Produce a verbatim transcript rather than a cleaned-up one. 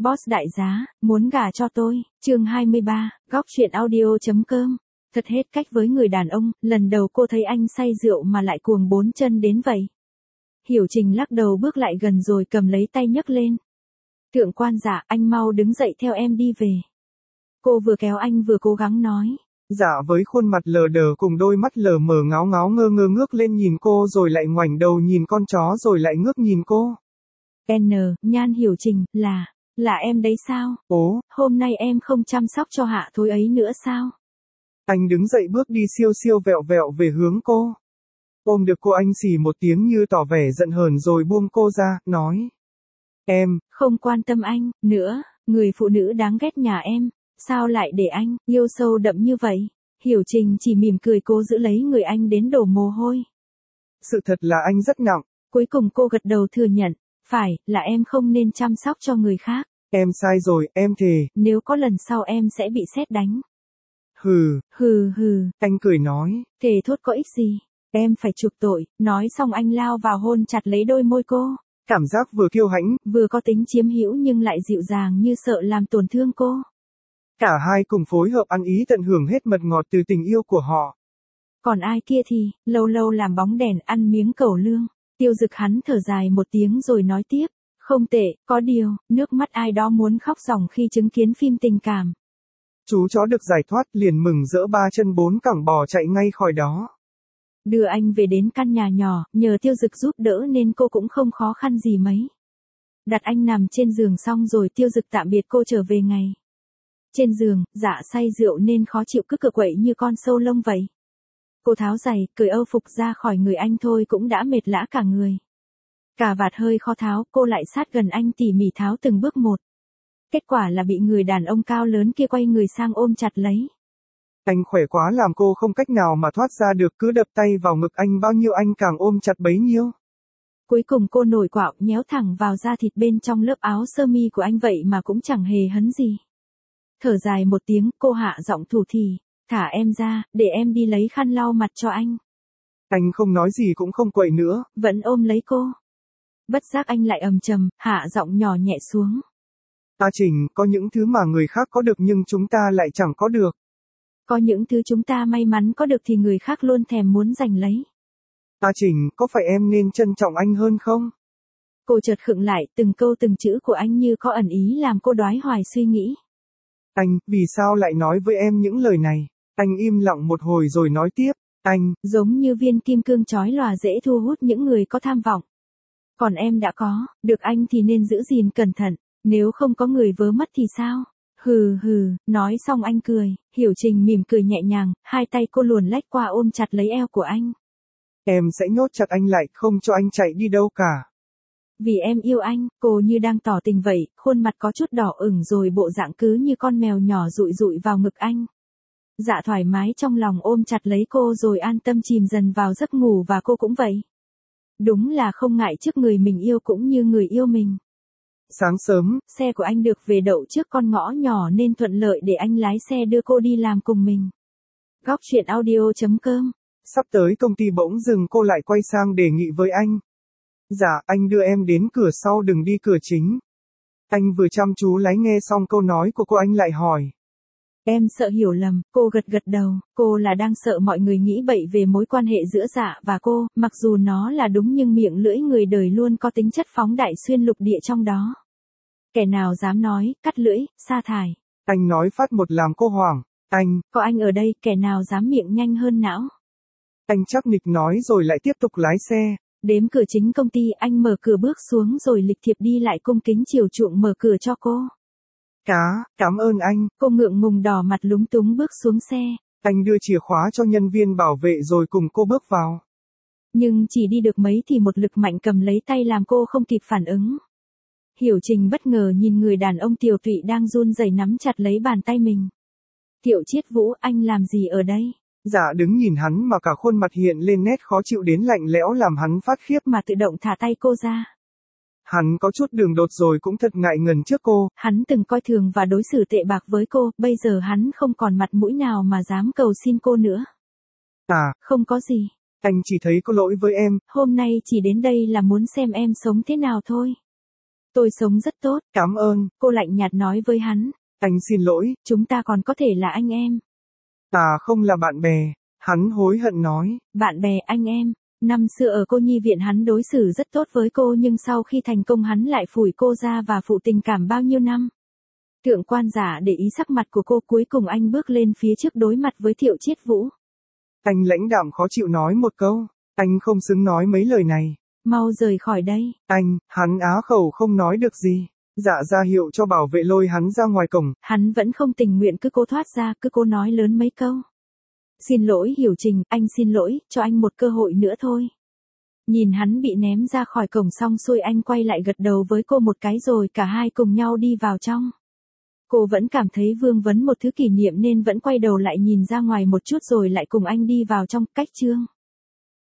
Boss đại giá, muốn gả cho tôi, chương hai mươi ba, góc chuyện audio.com. Thật hết cách với người đàn ông, lần đầu cô thấy anh say rượu mà lại cuồng bốn chân đến vậy. Hiểu Trình lắc đầu bước lại gần rồi cầm lấy tay nhấc lên. Thượng quan dạ, anh mau đứng dậy theo em đi về. Cô vừa kéo anh vừa cố gắng nói. Dạ với khuôn mặt lờ đờ cùng đôi mắt lờ mờ ngáo ngáo ngơ ngơ ngước lên nhìn cô rồi lại ngoảnh đầu nhìn con chó rồi lại ngước nhìn cô. N, Nhan Hiểu Trình, là, là em đấy sao? Ố, hôm nay em không chăm sóc cho hạ thối ấy nữa sao? Anh đứng dậy bước đi siêu siêu vẹo vẹo về hướng cô. Ôm được cô anh xì một tiếng như tỏ vẻ giận hờn rồi buông cô ra, nói. Em, không quan tâm anh, nữa, người phụ nữ đáng ghét nhà em, sao lại để anh, yêu sâu đậm như vậy? Hiểu Trình chỉ mỉm cười cố giữ lấy người anh đến đổ mồ hôi. Sự thật là anh rất nặng. Cuối cùng cô gật đầu thừa nhận, phải, là em không nên chăm sóc cho người khác. Em sai rồi, em thề. Nếu có lần sau em sẽ bị sét đánh. Hừ. Hừ hừ. Anh cười nói. Thề thốt có ích gì? Em phải chuộc tội, nói xong anh lao vào hôn chặt lấy đôi môi cô. Cảm giác vừa kiêu hãnh, vừa có tính chiếm hữu nhưng lại dịu dàng như sợ làm tổn thương cô. Cả hai cùng phối hợp ăn ý tận hưởng hết mật ngọt từ tình yêu của họ. Còn ai kia thì, lâu lâu làm bóng đèn ăn miếng cẩu lương. Tiêu Dực hắn thở dài một tiếng rồi nói tiếp, không tệ, có điều, nước mắt ai đó muốn khóc ròng khi chứng kiến phim tình cảm. Chú chó được giải thoát liền mừng rỡ ba chân bốn cẳng bò chạy ngay khỏi đó. Đưa anh về đến căn nhà nhỏ, nhờ Tiêu Dực giúp đỡ nên cô cũng không khó khăn gì mấy. Đặt anh nằm trên giường xong rồi Tiêu Dực tạm biệt cô trở về ngày. Trên giường, Dạ say rượu nên khó chịu cứ cựa quậy như con sâu lông vậy. Cô tháo giày, cởi âu phục ra khỏi người anh thôi cũng đã mệt lã cả người. Cà vạt hơi khó tháo, cô lại sát gần anh tỉ mỉ tháo từng bước một. Kết quả là bị người đàn ông cao lớn kia quay người sang ôm chặt lấy. Anh khỏe quá làm cô không cách nào mà thoát ra được, cứ đập tay vào ngực anh bao nhiêu anh càng ôm chặt bấy nhiêu. Cuối cùng cô nổi quạo nhéo thẳng vào da thịt bên trong lớp áo sơ mi của anh vậy mà cũng chẳng hề hấn gì. Thở dài một tiếng, cô hạ giọng thủ thỉ, thả em ra, để em đi lấy khăn lau mặt cho anh. Anh không nói gì cũng không quậy nữa, vẫn ôm lấy cô. Bất giác anh lại ầm trầm, hạ giọng nhỏ nhẹ xuống. A Trình, có những thứ mà người khác có được nhưng chúng ta lại chẳng có được. Có những thứ chúng ta may mắn có được thì người khác luôn thèm muốn giành lấy. A Trình, có phải em nên trân trọng anh hơn không? Cô chợt khựng lại, từng câu từng chữ của anh như có ẩn ý làm cô đoái hoài suy nghĩ. Anh, vì sao lại nói với em những lời này? Anh im lặng một hồi rồi nói tiếp, anh, giống như viên kim cương chói lòa dễ thu hút những người có tham vọng. Còn em đã có, được anh thì nên giữ gìn cẩn thận, nếu không có người vớ mất thì sao? Hừ hừ, nói xong anh cười, Hiểu Trình mỉm cười nhẹ nhàng, hai tay cô luồn lách qua ôm chặt lấy eo của anh. Em sẽ nhốt chặt anh lại, không cho anh chạy đi đâu cả. Vì em yêu anh, cô như đang tỏ tình vậy, khuôn mặt có chút đỏ ửng rồi bộ dạng cứ như con mèo nhỏ dụi dụi vào ngực anh. Dạ thoải mái trong lòng ôm chặt lấy cô rồi an tâm chìm dần vào giấc ngủ và cô cũng vậy. Đúng là không ngại trước người mình yêu cũng như người yêu mình. Sáng sớm, xe của anh được về đậu trước con ngõ nhỏ nên thuận lợi để anh lái xe đưa cô đi làm cùng mình. Góc chuyện audio.com. Sắp tới công ty bỗng dừng cô lại quay sang đề nghị với anh. Dạ, anh đưa em đến cửa sau đừng đi cửa chính. Anh vừa chăm chú lắng nghe xong câu nói của cô anh lại hỏi. Em sợ hiểu lầm, cô gật gật đầu, cô là đang sợ mọi người nghĩ bậy về mối quan hệ giữa Dạ và cô, mặc dù nó là đúng nhưng miệng lưỡi người đời luôn có tính chất phóng đại xuyên lục địa trong đó. Kẻ nào dám nói, cắt lưỡi, sa thải. Anh nói phát một làm cô hoảng, anh, có anh ở đây, kẻ nào dám miệng nhanh hơn não. Anh chắc nịch nói rồi lại tiếp tục lái xe. Đếm cửa chính công ty, anh mở cửa bước xuống rồi lịch thiệp đi lại cung kính chiều chuộng mở cửa cho cô. Cá, cảm ơn anh. Cô ngượng ngùng đỏ mặt lúng túng bước xuống xe. Anh đưa chìa khóa cho nhân viên bảo vệ rồi cùng cô bước vào. Nhưng chỉ đi được mấy thì một lực mạnh cầm lấy tay làm cô không kịp phản ứng. Hiểu Trình bất ngờ nhìn người đàn ông tiều tụy đang run rẩy nắm chặt lấy bàn tay mình. Tiểu Chiết Vũ, anh làm gì ở đây? Dạ đứng nhìn hắn mà cả khuôn mặt hiện lên nét khó chịu đến lạnh lẽo làm hắn phát khiếp mà tự động thả tay cô ra. Hắn có chút đường đột rồi cũng thật ngại ngần trước cô. Hắn từng coi thường và đối xử tệ bạc với cô, bây giờ hắn không còn mặt mũi nào mà dám cầu xin cô nữa. À, không có gì. Anh chỉ thấy có lỗi với em. Hôm nay chỉ đến đây là muốn xem em sống thế nào thôi. Tôi sống rất tốt. Cảm ơn. Cô lạnh nhạt nói với hắn. Anh xin lỗi. Chúng ta còn có thể là anh em. À không là bạn bè. Hắn hối hận nói. Bạn bè anh em. Năm xưa ở cô nhi viện hắn đối xử rất tốt với cô nhưng sau khi thành công hắn lại phủi cô ra và phụ tình cảm bao nhiêu năm. Thượng quan giả để ý sắc mặt của cô, cuối cùng anh bước lên phía trước đối mặt với Thiệu Chiết Vũ. Anh lãnh đạm khó chịu nói một câu. Anh không xứng nói mấy lời này. Mau rời khỏi đây. Anh, hắn á khẩu không nói được gì. Dạ ra hiệu cho bảo vệ lôi hắn ra ngoài cổng. Hắn vẫn không tình nguyện cứ cố thoát ra, cứ cố nói lớn mấy câu. Xin lỗi Hiểu Trình, anh xin lỗi, cho anh một cơ hội nữa thôi. Nhìn hắn bị ném ra khỏi cổng xong xuôi anh quay lại gật đầu với cô một cái rồi cả hai cùng nhau đi vào trong. Cô vẫn cảm thấy vương vấn một thứ kỷ niệm nên vẫn quay đầu lại nhìn ra ngoài một chút rồi lại cùng anh đi vào trong. Cách chương